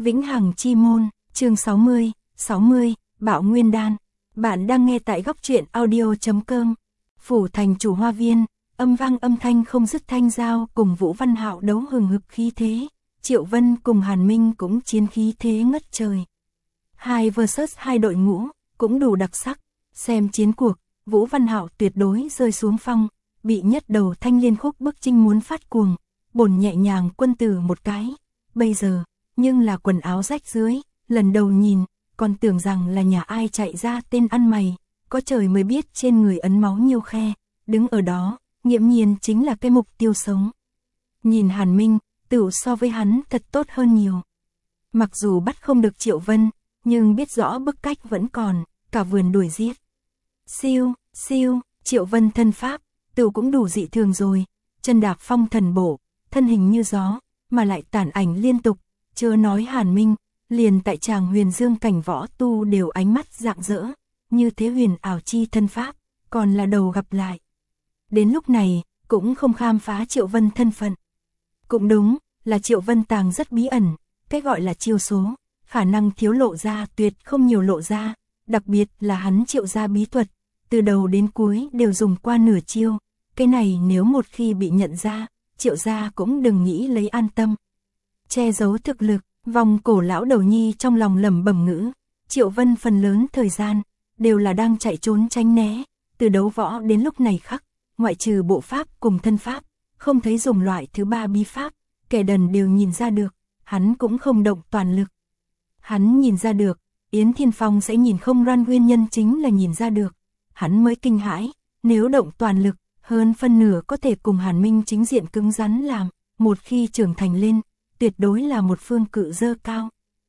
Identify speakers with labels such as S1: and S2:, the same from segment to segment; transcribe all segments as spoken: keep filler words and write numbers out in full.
S1: Vĩnh Hằng Chi Môn, chương sáu mươi, sáu mươi, Bạo Nguyên Đan. Bạn đang nghe tại góc truyện audio chấm com. Phủ thành chủ hoa viên, âm vang âm thanh không dứt thanh giao cùng Vũ Văn Hạo đấu hừng hực khí thế. Triệu Vân cùng Hàn Minh cũng chiến khí thế ngất trời. Hai versus hai đội ngũ, cũng đủ đặc sắc. Xem chiến cuộc, Vũ Văn Hạo tuyệt đối rơi xuống phong, bị nhất đầu thanh liên khúc bức chinh muốn phát cuồng, bổn nhẹ nhàng quân tử một cái. Bây giờ, nhưng là quần áo rách dưới, lần đầu nhìn, còn tưởng rằng là nhà ai chạy ra tên ăn mày, có trời mới biết trên người ấn máu nhiều khe, đứng ở đó, nghiễm nhiên chính là cái mục tiêu sống. Nhìn Hàn Minh, tựu so với hắn thật tốt hơn nhiều. Mặc dù bắt không được Triệu Vân, nhưng biết rõ bức cách vẫn còn, cả vườn đuổi giết. Siêu, siêu, Triệu Vân thân pháp, tựu cũng đủ dị thường rồi, chân đạp phong thần bổ, thân hình như gió, mà lại tản ảnh liên tục, chưa nói Hàn Minh, liền tại tràng huyền dương cảnh võ tu đều ánh mắt rạng rỡ, như thế huyền ảo chi thân pháp, còn là đầu gặp lại. Đến lúc này, cũng không khám phá Triệu Vân thân phận. Cũng đúng, là Triệu Vân tàng rất bí ẩn, cái gọi là chiêu số, khả năng thiếu lộ ra tuyệt không nhiều lộ ra, đặc biệt là hắn Triệu gia bí thuật, từ đầu đến cuối đều dùng qua nửa chiêu, cái này nếu một khi bị nhận ra, Triệu gia cũng đừng nghĩ lấy an tâm. Che giấu thực lực, vòng cổ lão đầu nhi trong lòng lẩm bẩm ngữ, Triệu Vân phần lớn thời gian, đều là đang chạy trốn tránh né, từ đấu võ đến lúc này khắc, ngoại trừ bộ pháp cùng thân pháp, không thấy dùng loại thứ ba bí pháp, kẻ đần đều nhìn ra được, hắn cũng không động toàn lực. Hắn nhìn ra được, Yến Thiên Phong sẽ nhìn không ra, nguyên nhân chính là nhìn ra được, hắn mới kinh hãi, nếu động toàn lực, hơn phân nửa có thể cùng Hàn Minh chính diện cứng rắn làm, một khi trưởng thành lên, tuyệt đối là một phương cự dơ cao.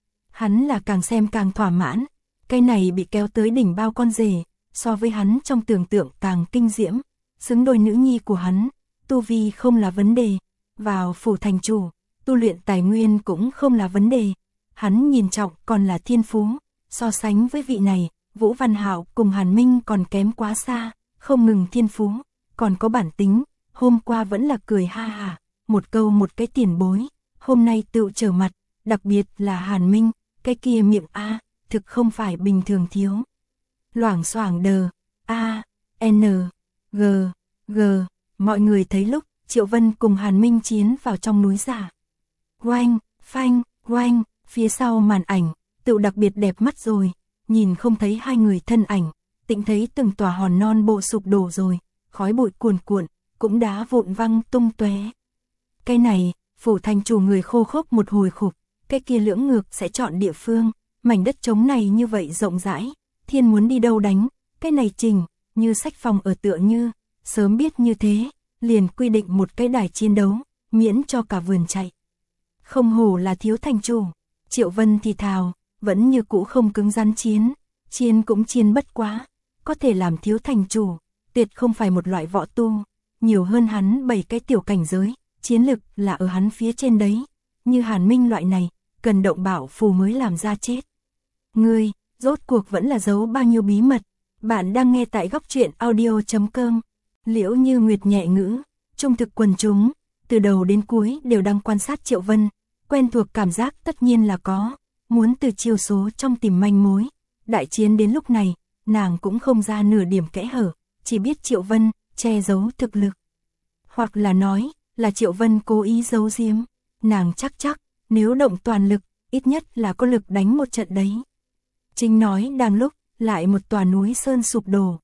S1: Hắn là càng xem càng thỏa mãn, cái này bị kéo tới đỉnh bao con rể, so với hắn trong tưởng tượng càng kinh diễm, xứng đôi nữ nhi của hắn, tu vi không là vấn đề, vào phủ thành chủ, tu luyện tài nguyên cũng không là vấn đề, hắn nhìn trọng còn là thiên phú, so sánh với vị này, Vũ Văn Hạo cùng Hàn Minh còn kém quá xa, không ngừng thiên phú, còn có bản tính, hôm qua vẫn là cười ha ha, một câu một cái tiền bối, hôm nay tự trở mặt, đặc biệt là Hàn Minh, cái kia miệng A, thực không phải bình thường thiếu. Loảng xoảng đờ, A, N, G, G, mọi người thấy lúc Triệu Vân cùng Hàn Minh chiến vào trong núi giả. Oanh, phanh, oanh, phía sau màn ảnh, tự đặc biệt đẹp mắt rồi, nhìn không thấy hai người thân ảnh, tịnh thấy từng tòa hòn non bộ sụp đổ rồi, khói bụi cuồn cuộn, cũng đá vụn văng tung tóe. Cái này, phủ thành chủ người khô khốc một hồi khục, cái kia lưỡng ngược sẽ chọn địa phương, mảnh đất trống này như vậy rộng rãi, thiên muốn đi đâu đánh, cái này trình, như sách phòng ở tựa như, sớm biết như thế, liền quy định một cái đài chiến đấu, miễn cho cả vườn chạy. Không hổ là thiếu thành chủ, Triệu Vân thì thào, vẫn như cũ không cứng rắn chiến, chiến cũng chiến bất quá, có thể làm thiếu thành chủ, tuyệt không phải một loại võ tu, nhiều hơn hắn bảy cái tiểu cảnh giới, chiến lực là ở hắn phía trên đấy, như Hàn Minh loại này, cần động bảo phù mới làm ra chết. Ngươi, rốt cuộc vẫn là giấu bao nhiêu bí mật, bạn đang nghe tại góc truyện audio chấm com. Liễu Như Nguyệt nhẹ ngữ, trung thực quần chúng, từ đầu đến cuối đều đang quan sát Triệu Vân, quen thuộc cảm giác tất nhiên là có, muốn từ chiêu số trong tìm manh mối. Đại chiến đến lúc này, nàng cũng không ra nửa điểm kẽ hở, chỉ biết Triệu Vân che giấu thực lực. Hoặc là nói, là Triệu Vân cố ý giấu giếm, nàng chắc chắc, nếu động toàn lực, ít nhất là có lực đánh một trận đấy. Chính nói đang lúc, lại một tòa núi sơn sụp đổ.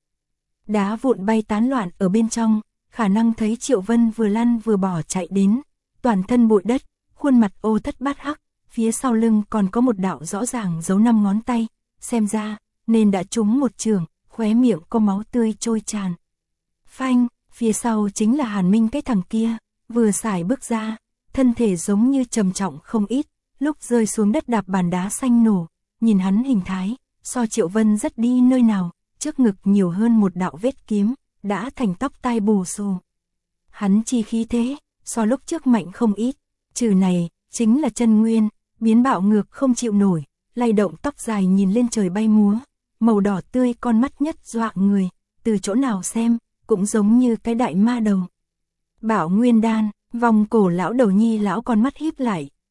S1: Đá vụn bay tán loạn ở bên trong, khả năng thấy Triệu Vân vừa lăn vừa bỏ chạy đến, toàn thân bụi đất, khuôn mặt ô thất bát hắc, phía sau lưng còn có một đạo rõ ràng dấu năm ngón tay, xem ra, nên đã trúng một trường, khóe miệng có máu tươi trôi tràn. Phanh, phía sau chính là Hàn Minh cái thằng kia, vừa xài bước ra, thân thể giống như trầm trọng không ít, lúc rơi xuống đất đạp bàn đá xanh nổ, nhìn hắn hình thái, so Triệu Vân rất đi nơi nào, trước ngực nhiều hơn một đạo vết kiếm, đã thành tóc tai bù xù. Hắn chi khí thế, so lúc trước mạnh không ít, trừ này, chính là chân nguyên, biến bạo ngược không chịu nổi, lay động tóc dài nhìn lên trời bay múa, màu đỏ tươi con mắt nhất dọa người, từ chỗ nào xem, cũng giống như cái đại ma đầu. Bạo Nguyên Đan, vòng cổ lão đầu nhi lão con mắt híp lại,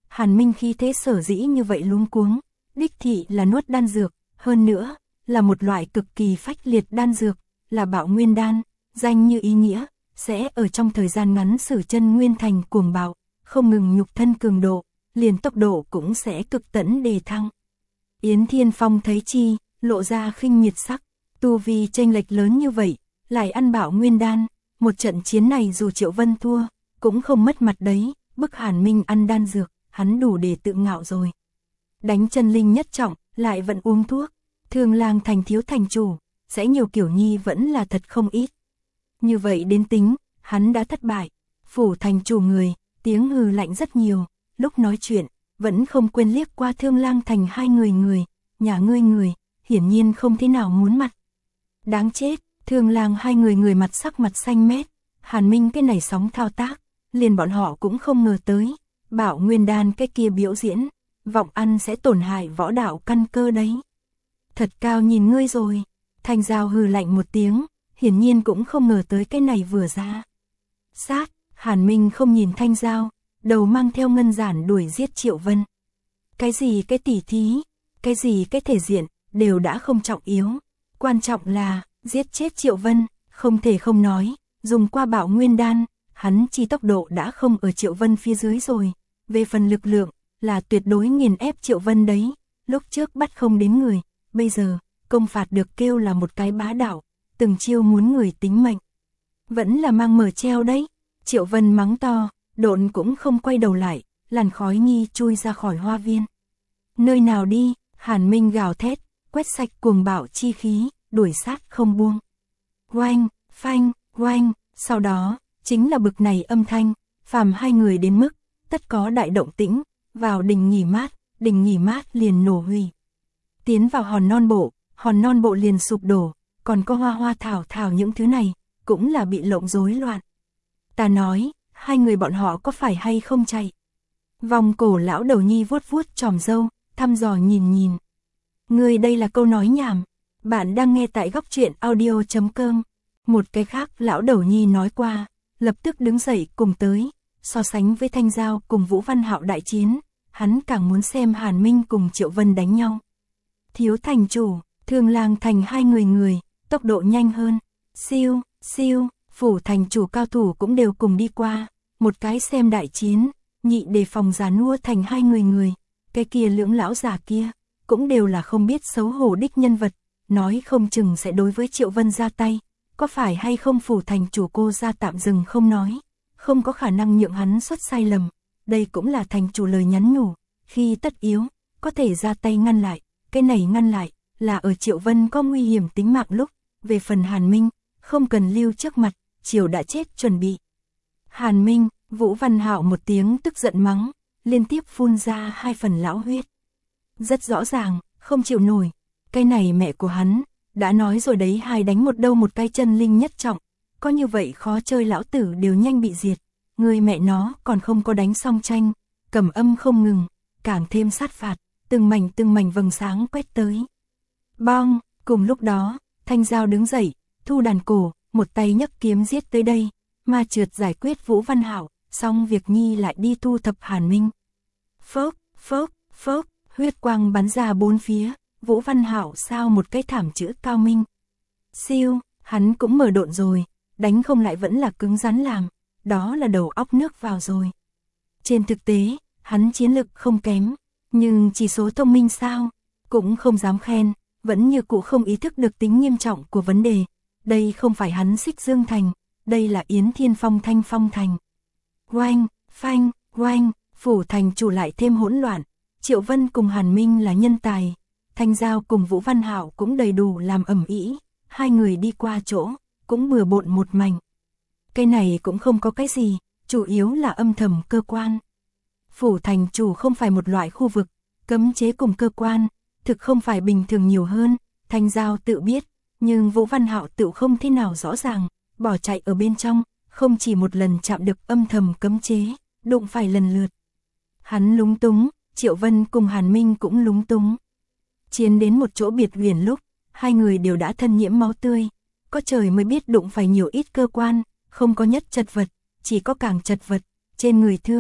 S1: Hàn Minh khi thế sở dĩ như vậy luống cuống, đích thị là nuốt đan dược, hơn nữa, là một loại cực kỳ phách liệt đan dược, là bạo nguyên đan, danh như ý nghĩa, sẽ ở trong thời gian ngắn sử chân nguyên thành cuồng bạo, không ngừng nhục thân cường độ, liền tốc độ cũng sẽ cực tấn đề thăng. Yến Thiên Phong thấy chi, lộ ra khinh miệt sắc, tu vi chênh lệch lớn như vậy, lại ăn bạo nguyên đan, một trận chiến này dù Triệu Vân thua, cũng không mất mặt đấy, bức Hàn Minh ăn đan dược, hắn đủ để tự ngạo rồi. Đánh chân linh nhất trọng, lại vẫn uống thuốc, Thương Lang thành thiếu thành chủ, sẽ nhiều kiểu nhi vẫn là thật không ít. Như vậy đến tính, hắn đã thất bại, phủ thành chủ người, tiếng hừ lạnh rất nhiều, lúc nói chuyện, vẫn không quên liếc qua Thương Lang thành hai người người, nhà ngươi người, hiển nhiên không thế nào muốn mặt. Đáng chết, Thương Lang hai người người mặt sắc mặt xanh mét, Hàn Minh cái này sóng thao tác, liền bọn họ cũng không ngờ tới, bảo nguyên đan cái kia biểu diễn, vọng ăn sẽ tổn hại võ đạo căn cơ đấy. Thật cao nhìn ngươi rồi, Thanh Giao hừ lạnh một tiếng, hiển nhiên cũng không ngờ tới cái này vừa ra. Sát, Hàn Minh không nhìn Thanh Giao, đầu mang theo ngân giản đuổi giết Triệu Vân. Cái gì cái tỉ thí, cái gì cái thể diện, đều đã không trọng yếu. Quan trọng là, giết chết Triệu Vân, không thể không nói, dùng qua bảo nguyên đan, hắn chi tốc độ đã không ở Triệu Vân phía dưới rồi. Về phần lực lượng, là tuyệt đối nghiền ép Triệu Vân đấy, lúc trước bắt không đến người, bây giờ, công phạt được kêu là một cái bá đạo, từng chiêu muốn người tính mệnh. Vẫn là mang mở treo đấy, Triệu Vân mắng to, độn cũng không quay đầu lại, làn khói nghi chui ra khỏi hoa viên. Nơi nào đi, Hàn Minh gào thét, quét sạch cuồng bạo chi khí, đuổi sát không buông. Oanh, phanh, oanh, sau đó, chính là bực này âm thanh, phàm hai người đến mức, tất có đại động tĩnh, vào đình nghỉ mát, đình nghỉ mát liền nổ hủy. Tiến vào hòn non bộ, hòn non bộ liền sụp đổ, còn có hoa hoa thảo thảo những thứ này, cũng là bị lộng rối loạn. Ta nói, hai người bọn họ có phải hay không chạy? Vòng cổ lão đầu nhi vuốt vuốt tròm râu, thăm dò nhìn nhìn. Người đây là câu nói nhảm, bạn đang nghe tại góc truyện audio chấm com. Một cái khác lão đầu nhi nói qua, lập tức đứng dậy cùng tới, so sánh với Thanh Giao cùng Vũ Văn Hạo đại chiến, hắn càng muốn xem Hàn Minh cùng Triệu Vân đánh nhau. Thiếu thành chủ, Thương Lang thành hai người người, tốc độ nhanh hơn, siêu, siêu, phủ thành chủ cao thủ cũng đều cùng đi qua, một cái xem đại chiến, nhị đề phòng già nua thành hai người người, cái kia lưỡng lão già kia, cũng đều là không biết xấu hổ đích nhân vật, nói không chừng sẽ đối với Triệu Vân ra tay, có phải hay không phủ thành chủ cô ra tạm dừng không nói, không có khả năng nhượng hắn xuất sai lầm, đây cũng là thành chủ lời nhắn nhủ, khi tất yếu, có thể ra tay ngăn lại, cái này ngăn lại, là ở Triệu Vân có nguy hiểm tính mạng lúc, về phần Hàn Minh, không cần lưu trước mặt, Triều đã chết chuẩn bị. Hàn Minh, Vũ Văn Hạo một tiếng tức giận mắng, liên tiếp phun ra hai phần lão huyết. Rất rõ ràng, không chịu nổi, cái này mẹ của hắn, đã nói rồi đấy, hai đánh một đâu một cái chân linh nhất trọng, có như vậy khó chơi lão tử đều nhanh bị diệt, người mẹ nó còn không có đánh xong tranh, cầm âm không ngừng, càng thêm sát phạt, từng mảnh từng mảnh vầng sáng quét tới. Bong, cùng lúc đó, Thanh Giao đứng dậy, thu đàn cổ, một tay nhấc kiếm giết tới đây, mà trượt giải quyết Vũ Văn Hạo, xong việc nhi lại đi thu thập Hàn Minh. Phốc, phốc, phốc, huyết quang bắn ra bốn phía, Vũ Văn Hạo sao một cái thảm chữ cao minh. Siêu, hắn cũng mở độn rồi, đánh không lại vẫn là cứng rắn làm, đó là đầu óc nước vào rồi. Trên thực tế, hắn chiến lực không kém, nhưng chỉ số thông minh sao, cũng không dám khen, vẫn như cũ không ý thức được tính nghiêm trọng của vấn đề. Đây không phải hắn Xích Dương Thành, đây là Yến Thiên Phong Thanh Phong Thành. Oanh, phanh, oanh, phủ thành chủ lại thêm hỗn loạn, Triệu Vân cùng Hàn Minh là nhân tài, Thanh Giao cùng Vũ Văn Hạo cũng đầy đủ làm ầm ĩ, hai người đi qua chỗ, cũng bừa bộn một mảnh. Cái này cũng không có cái gì, chủ yếu là âm thầm cơ quan. Phủ thành chủ không phải một loại khu vực, cấm chế cùng cơ quan, thực không phải bình thường nhiều hơn, Thanh Giao tự biết, nhưng Vũ Văn Hạo tự không thế nào rõ ràng, bỏ chạy ở bên trong, không chỉ một lần chạm được âm thầm cấm chế, đụng phải lần lượt. Hắn lúng túng, Triệu Vân cùng Hàn Minh cũng lúng túng. Chiến đến một chỗ biệt huyền lúc, hai người đều đã thân nhiễm máu tươi, có trời mới biết đụng phải nhiều ít cơ quan, không có nhất chật vật, chỉ có càng chật vật, trên người thương,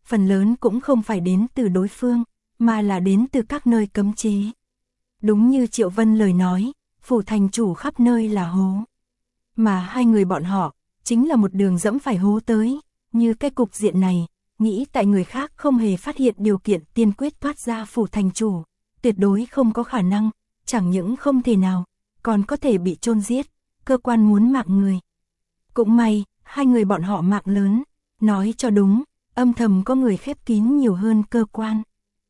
S1: phần lớn cũng không phải đến từ đối phương, mà là đến từ các nơi cấm chế. Đúng như Triệu Vân lời nói, phủ thành chủ khắp nơi là hố. Mà hai người bọn họ, chính là một đường dẫm phải hố tới, như cái cục diện này, nghĩ tại người khác không hề phát hiện điều kiện tiên quyết thoát ra phủ thành chủ, tuyệt đối không có khả năng, chẳng những không thể nào, còn có thể bị chôn giết, cơ quan muốn mạng người. Cũng may, hai người bọn họ mạng lớn, nói cho đúng, âm thầm có người khép kín nhiều hơn cơ quan.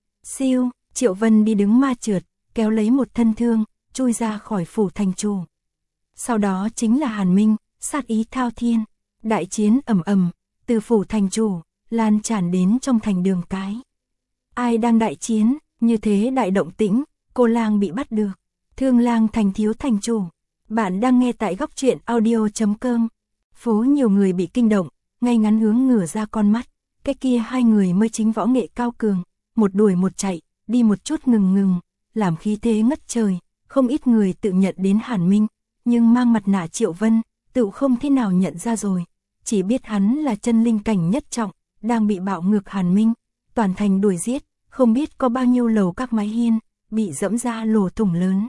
S1: Siêu, Triệu Vân đi đứng ma trượt, kéo lấy một thân thương, chui ra khỏi phủ thành chủ. Sau đó chính là Hàn Minh, sát ý thao thiên, đại chiến ầm ầm, từ phủ thành chủ, lan tràn đến trong thành đường cái. Ai đang đại chiến, như thế đại động tĩnh, cô lang bị bắt được. Thương lang thành thiếu thành chủ. Bạn đang nghe tại góc truyện audio chấm com. Phố nhiều người bị kinh động, ngay ngắn hướng ngửa ra con mắt. Cái kia hai người mới chính võ nghệ cao cường, một đuổi một chạy, đi một chút ngừng ngừng, làm khí thế ngất trời. Không ít người tự nhận đến Hàn Minh, nhưng mang mặt nạ Triệu Vân, tự không thế nào nhận ra rồi. Chỉ biết hắn là chân linh cảnh nhất trọng, đang bị bạo ngược Hàn Minh. Toàn thành đuổi giết, không biết có bao nhiêu lầu các mái hiên, bị dẫm ra lỗ thủng lớn.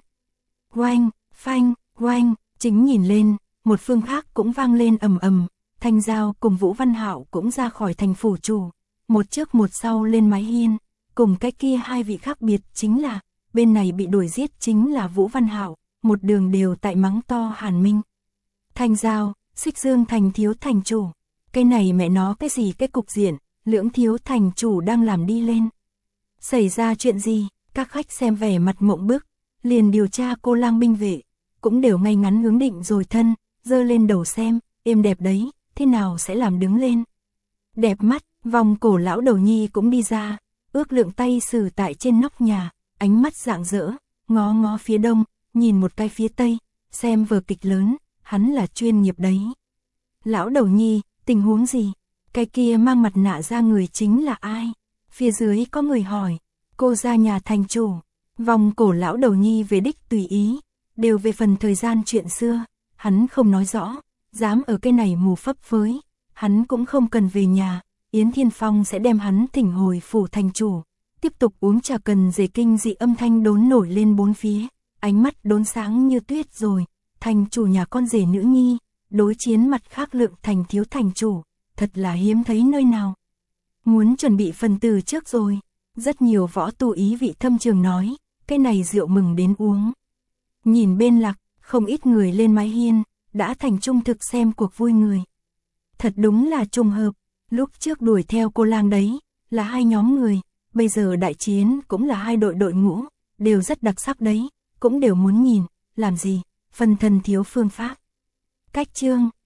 S1: Oanh, phanh, oanh, chính nhìn lên, một phương khác cũng vang lên ầm ầm, Thanh Giao cùng Vũ Văn Hạo cũng ra khỏi thành phủ chủ, một trước một sau lên mái hiên, cùng cái kia hai vị khác biệt chính là, bên này bị đuổi giết chính là Vũ Văn Hạo, một đường đều tại mắng to Hàn Minh. Thanh Giao, Xích Dương thành thiếu thành chủ, cái này mẹ nó cái gì cái cục diện, lưỡng thiếu thành chủ đang làm đi lên. Xảy ra chuyện gì, các khách xem vẻ mặt mộng bức, liền điều tra cô lang binh vệ, cũng đều ngay ngắn hướng định rồi thân, dơ lên đầu xem, êm đẹp đấy, thế nào sẽ làm đứng lên. Đẹp mắt, vòng cổ lão đầu nhi cũng đi ra, ước lượng tay xử tại trên nóc nhà, ánh mắt rạng rỡ, ngó ngó phía đông, nhìn một cái phía tây, xem vở kịch lớn, hắn là chuyên nghiệp đấy. Lão đầu nhi, tình huống gì? Cái kia mang mặt nạ ra người chính là ai? Phía dưới có người hỏi, cô ra nhà thành chủ, vòng cổ lão đầu nhi về đích tùy ý, đều về phần thời gian chuyện xưa, hắn không nói rõ, dám ở cái này mù phấp với, hắn cũng không cần về nhà, Yến Thiên Phong sẽ đem hắn thỉnh hồi phủ thành chủ, tiếp tục uống trà cần dề kinh dị âm thanh đốn nổi lên bốn phía, ánh mắt đốn sáng như tuyết rồi, thành chủ nhà con rể nữ nhi, đối chiến mặt khác lượng thành thiếu thành chủ, thật là hiếm thấy nơi nào. Muốn chuẩn bị phần từ trước rồi, rất nhiều võ tu ý vị thâm trường nói, cái này rượu mừng đến uống. Nhìn bên lạc, không ít người lên mái hiên, đã thành trung thực xem cuộc vui người. Thật đúng là trùng hợp, lúc trước đuổi theo cô lang đấy, là hai nhóm người, bây giờ đại chiến cũng là hai đội đội ngũ, đều rất đặc sắc đấy, cũng đều muốn nhìn, làm gì, phần thần thiếu phương pháp. Cách chương,